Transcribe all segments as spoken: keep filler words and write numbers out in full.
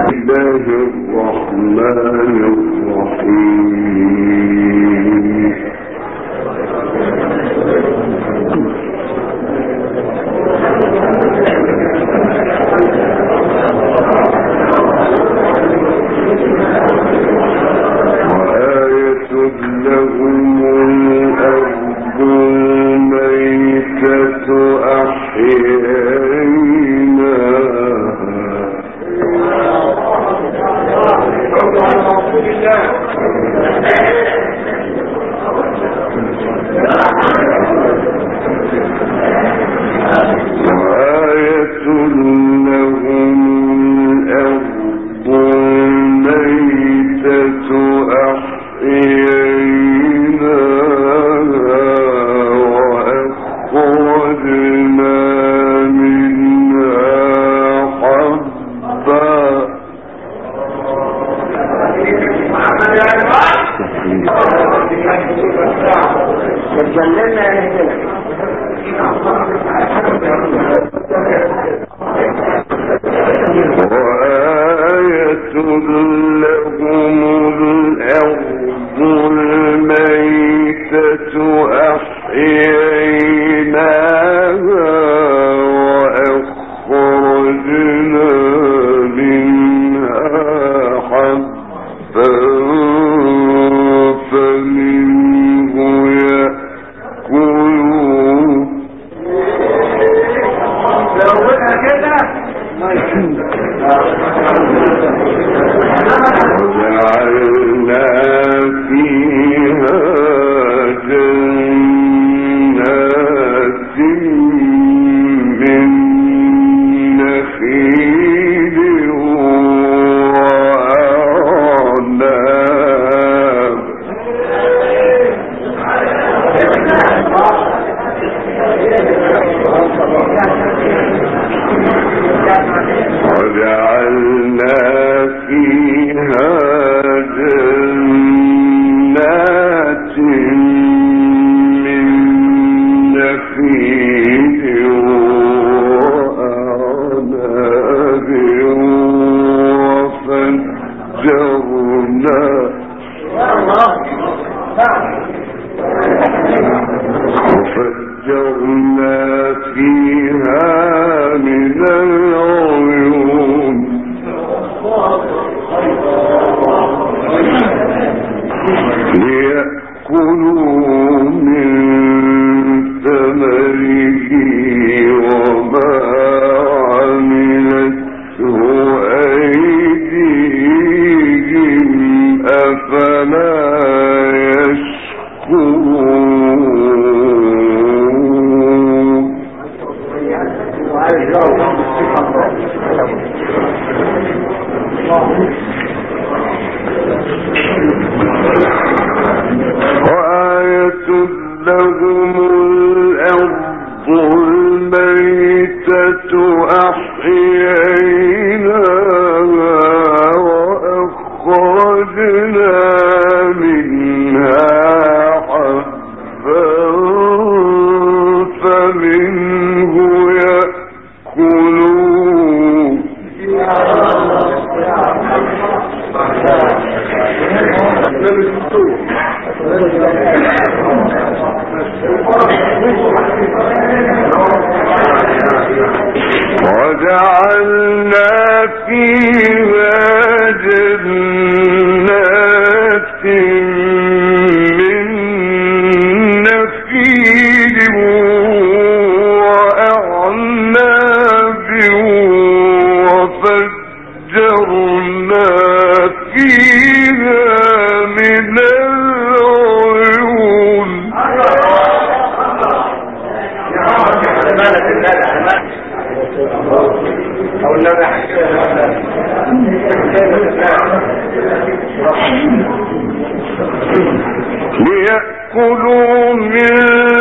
ليأكلوا من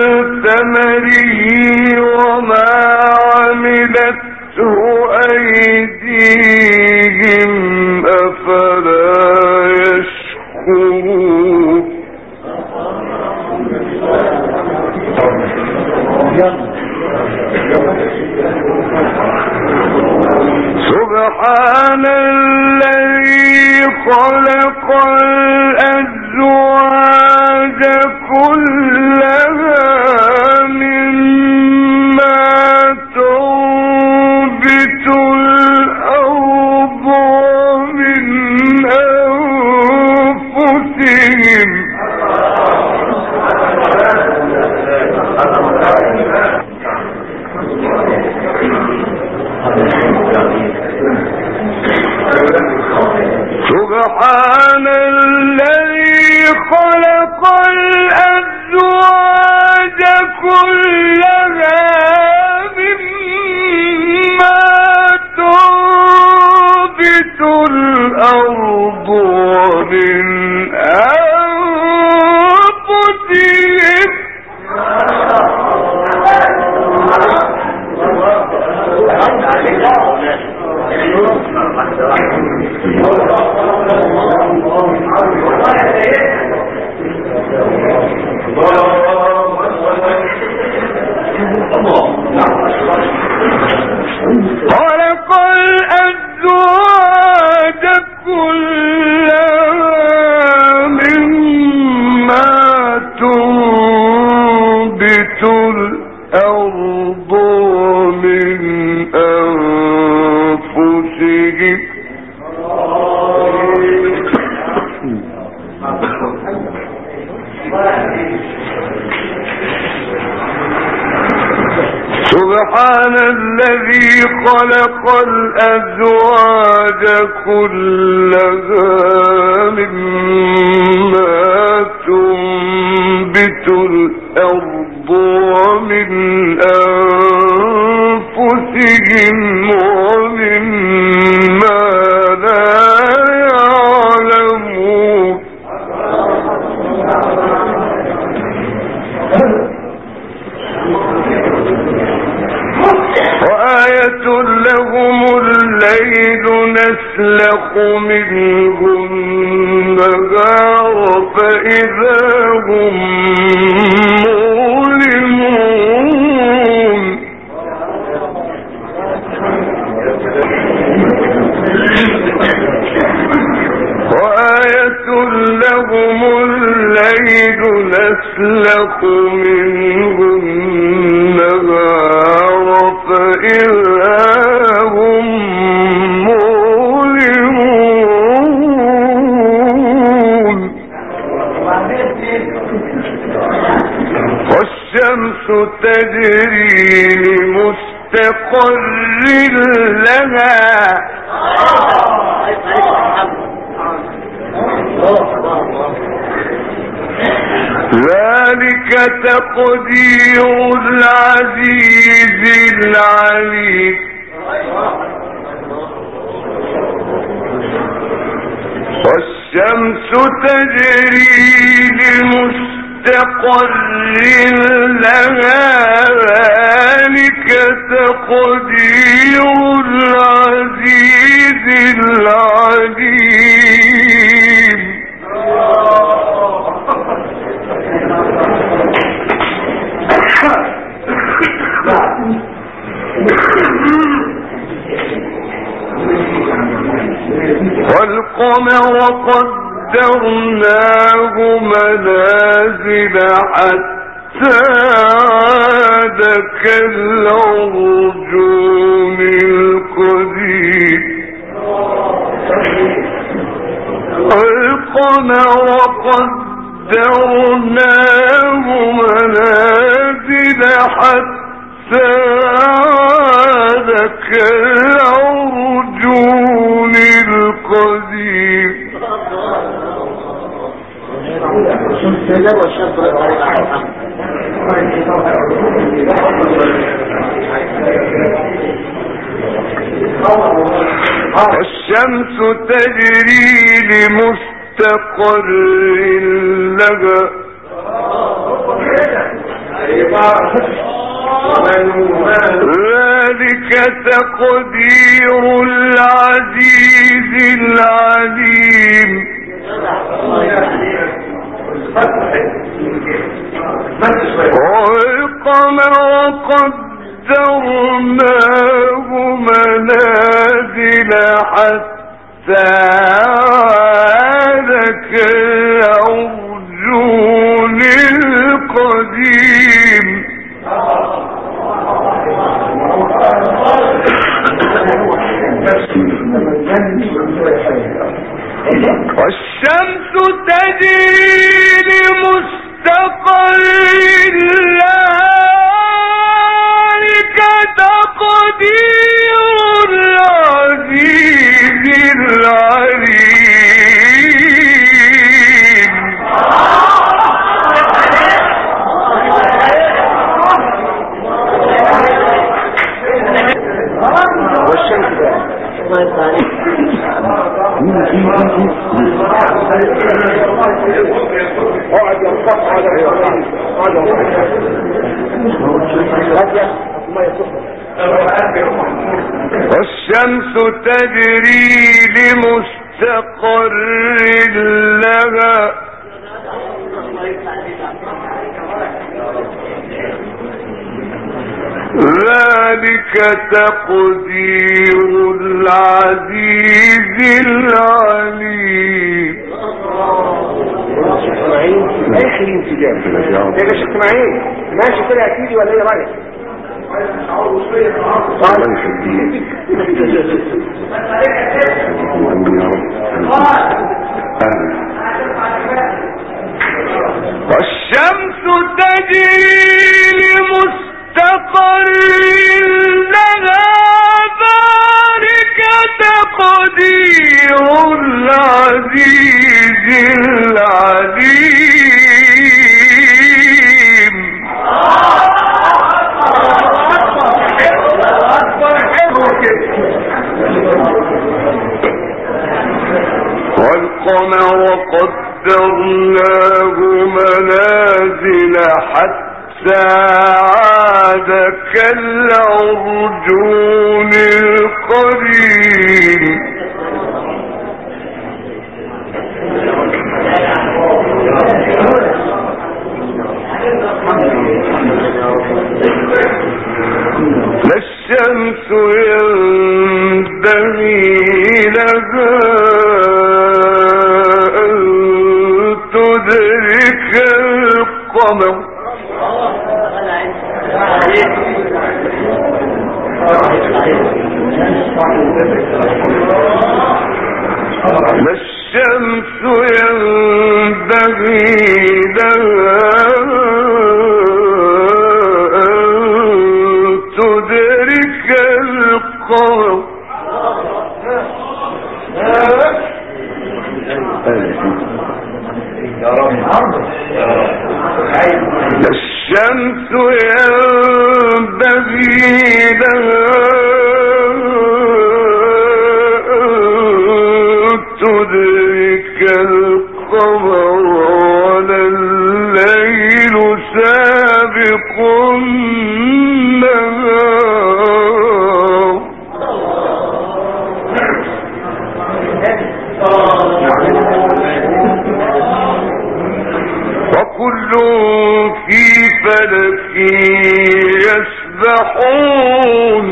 ثمره وما عملته أيديهم أفلا يشكرون الذي خلق الأزواج كلها مما تنبت الأرض ومن أنفسهم سبحان الذي خلق الأزواج كلها مما تنبت الأرض ومن أنفسهم خلق الأزواج كلها مما تنبت الأرض ومن أنفسهم سبحان الذي خلق الأزواج كلها مما تنبت الأرض ومن أنفسهم ومما لا يعلمون وآية لهم الليل نسلخ منه النهار فإذا هم مظلمون وآية لهم الليل نسلخ منه النهار فإذا هم مظلمون والشمس تجري لمستقر لها ذلك تقدير العزيز العليم والشمس تجري لمستقر لها ذلك تقدير العزيز العليم والقمر قدرناه منازل حتى عاد كالعرجون القديم القمر قدرناه منازل حتى عاد كالعرجون القديم الشمس تجري لمستقر لها ذلك تقدير العزيز العليم والقمر قدرناه منازل حتى عاد كالعرجون القديم والشمس تجري لمستقر لها تقدير العزيز العليم والشمس الله يرضى عليك اقعد ينصف على والشمس تجري لمستقر لها ذلك تقدير العزيز العليم. اي خليل تجاه يا شيخ اسماعيل ماشي كده اكيد ولا ايه رايك؟ والشمس تجري لمستقر لها ذلك تقدير العزيز العليم. والقمر قدرناه منازل حتى عاد كالعرجون القديم لا الشمس ينبغي لها أن تدرك القمر لا الشمس ينبغي لها تدرك القمر الشمس ينبغي لها تدرك القمر ولا الليل سابق النهار وكل في فلك يسبحون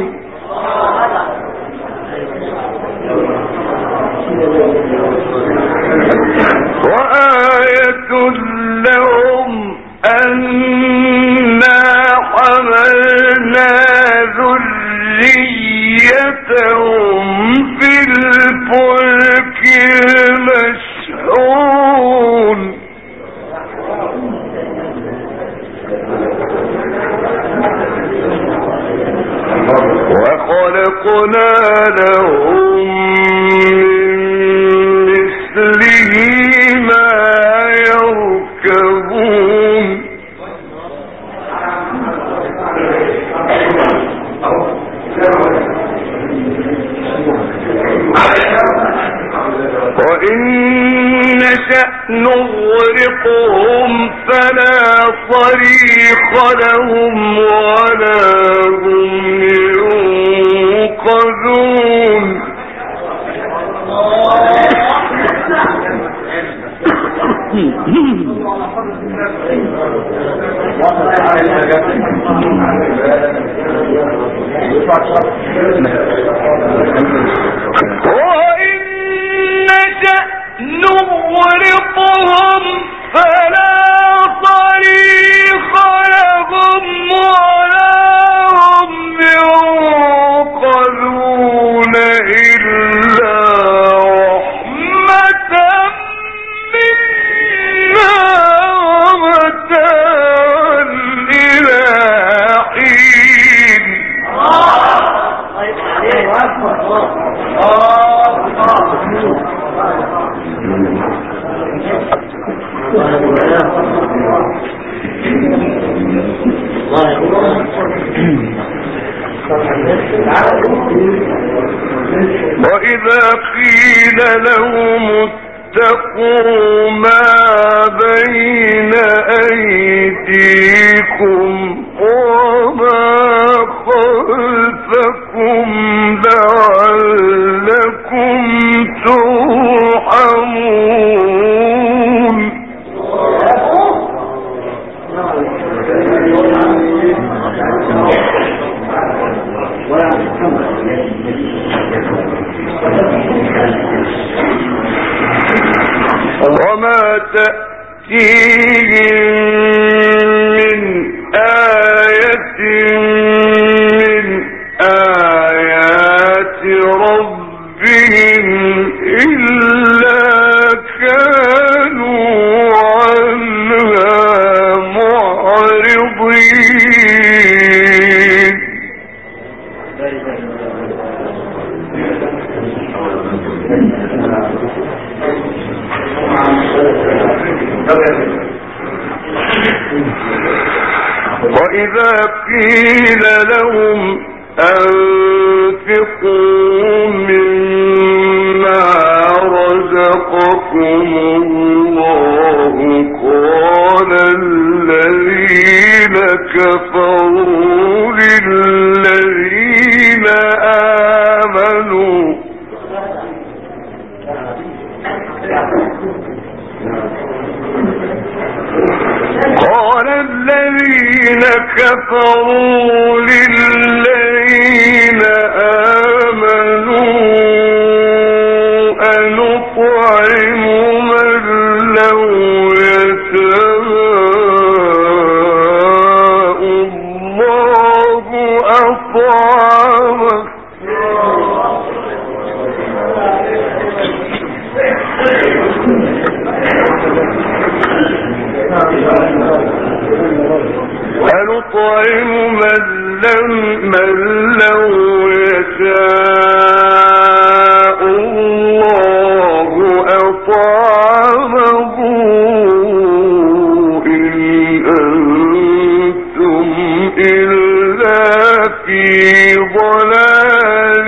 وآية لهم أنا حملنا ذريتهم في الفلك المشحون وخلقنا لهم من مثله ما يركبون وإن نشأ نغرقهم فلا صريخ لهم ولا هم ينقذون وإن وإذا قيل لهم اتقوا ما بين أيديكم وما خلفكم لعلكم ترحمون. وما تأتيهم من آية من آيات ربهم إلا كانوا عنها معرضين. وإذا قيل لهم أنفقوا مما رزقكم الله قال الذين كفروا للذين آمنوا قال الذين كفروا للذين آمنوا أنطعم من لو يشاء الله أطعمه أنطعم من لو يشاء الله أطعمه إن أنتم إلا في ضلال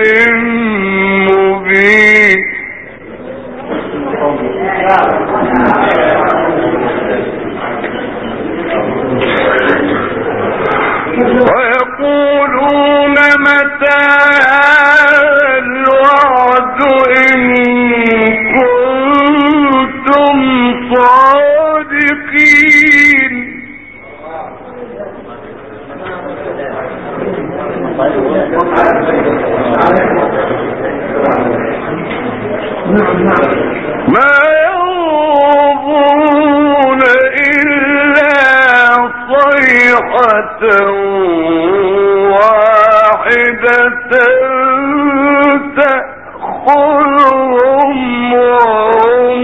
مبين. ويقولون متى هذا الوعد إن كنتم صادقين. ما ينظرون إلا صيحة واحدة تأخذهم وهم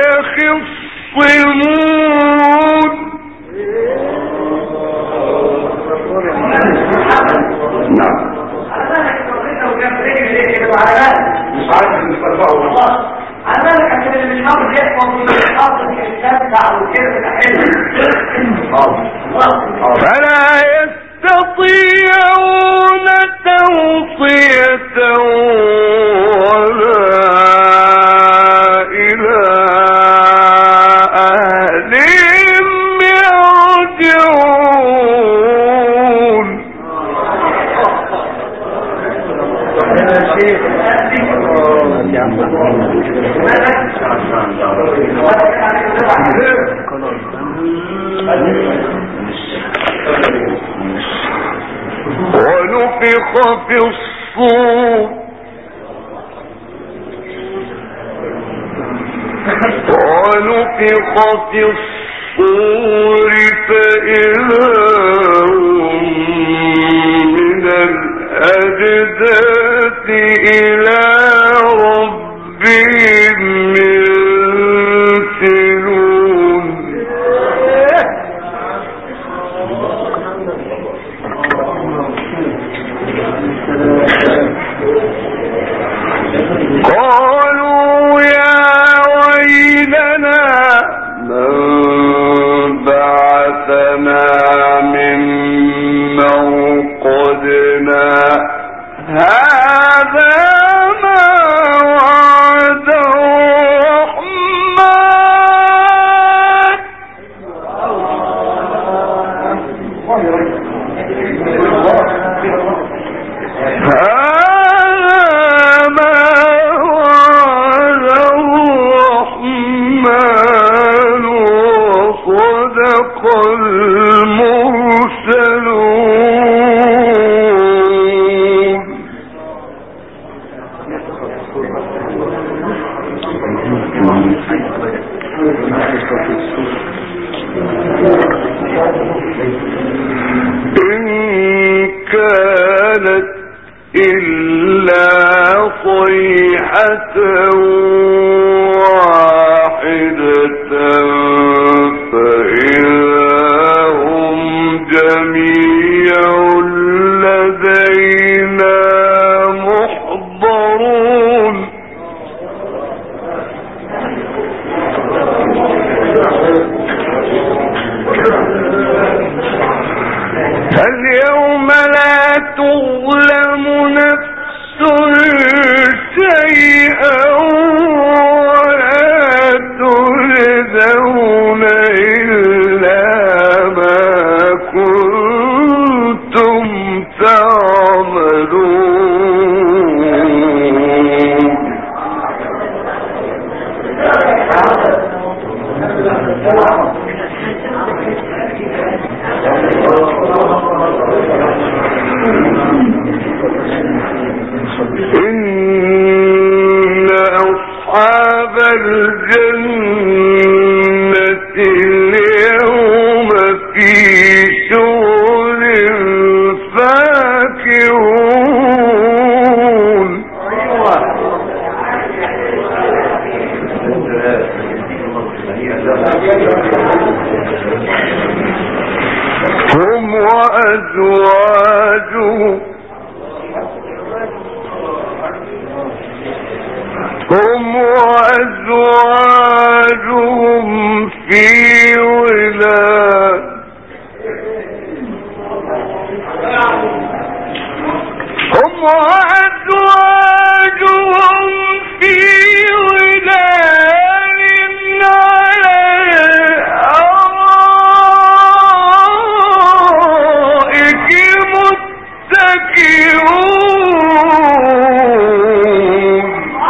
يخصمون. نعم فلا يستطيعون توصية ولا إلى أهلهم يرجعون. ونفخ في الصور ونفخ في الصور فإذا هم من الأجداث إلى ربهم ينسلون. قالوا يا ويلنا من بعثنا من مرقدنا المرسلون إن كانت إلا صيحة واحدة فإذا هم جميع لدينا محضرون اليوم لا تظلم نفس شيئا ولا تجزون إلا ما كنتم تعملون إن أصحاب الجنة اليوم في شغل فاكهون هم وأزواجهم هم وأزواجهم في ظلال هم وأزواجهم في ظلال على الأرائك متكئون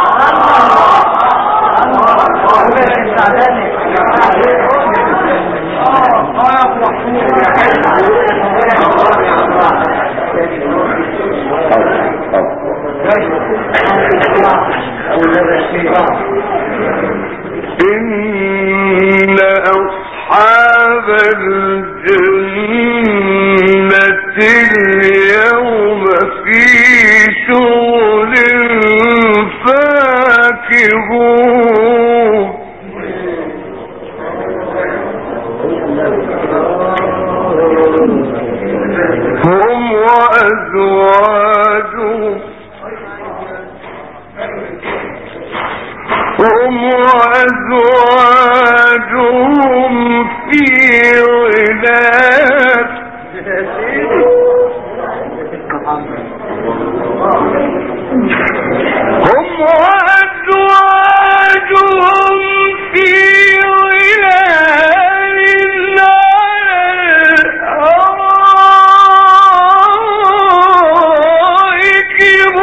إن أصحاب الجنة اليوم في شغل فاكهون هم وأزواجهم هم وأزواجهم في ظلال هم وأزواجهم في ظلال على الأرائك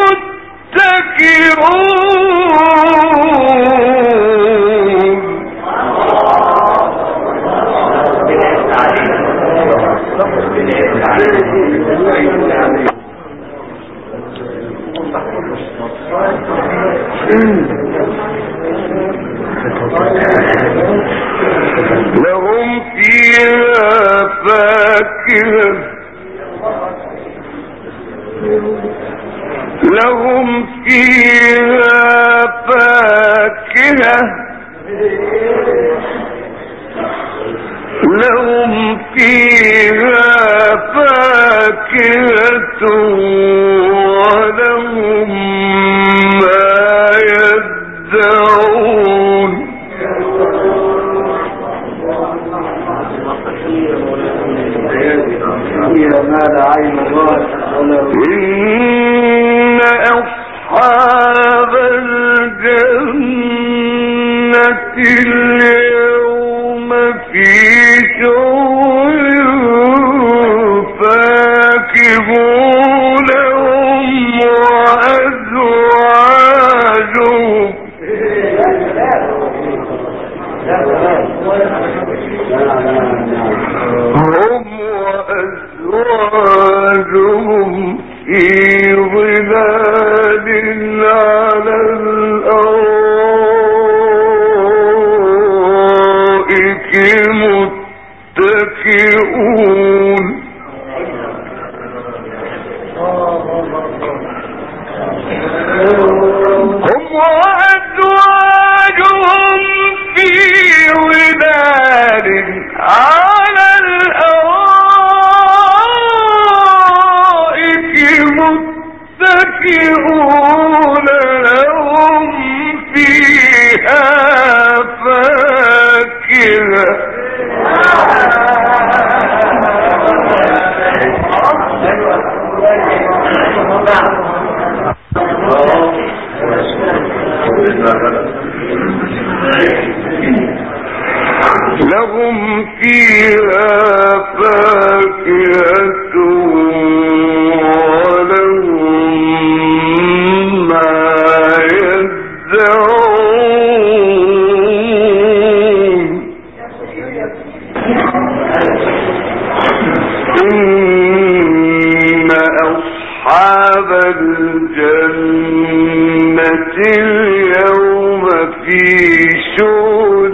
متكئون لهم فيها فاكهة لهم فيها فاكهة لهم فيها فاكهة ولهم ما يدعون إن أصحاب الجنة اليوم في شغل فاكهون هم وأزواجهم فيها فاكهة لهم فيها فاكهة ولهم ما يدعون إن أصحاب الجنة اليوم في شغل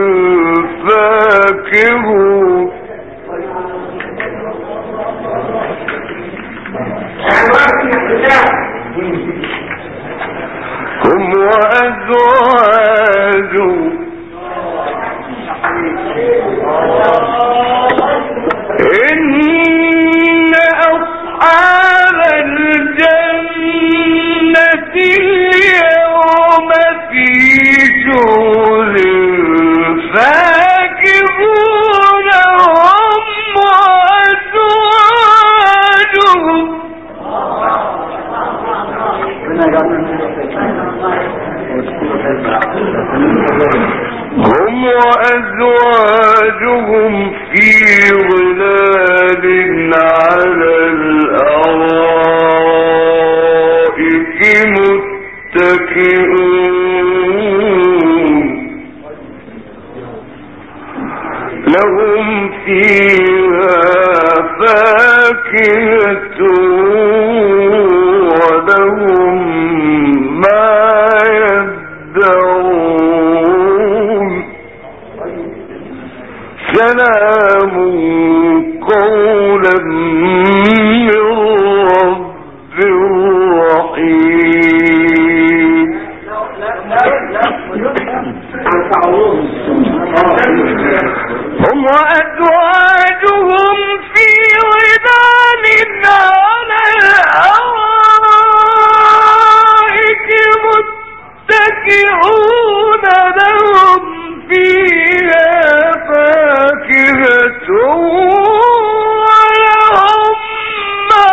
فاكهون هم وأزواجهم إن أصحاب الجنة اليوم في شغل فاكهون هم وأزواجهم هم وأزواجهم في ظلال على الأرائك متكئون لهم فيها فاكهة ولهم ما يدعون سلام قولا من رب رحيم هم وأزواجهم في ظلال على الأرائك متكئون لهم فيها فاكهة ولهم ما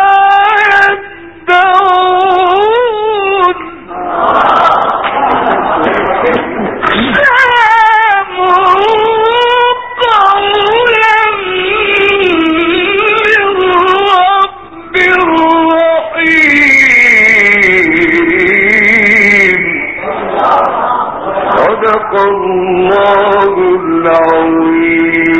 يدعون سلام قولا من رب رحيم صدق الله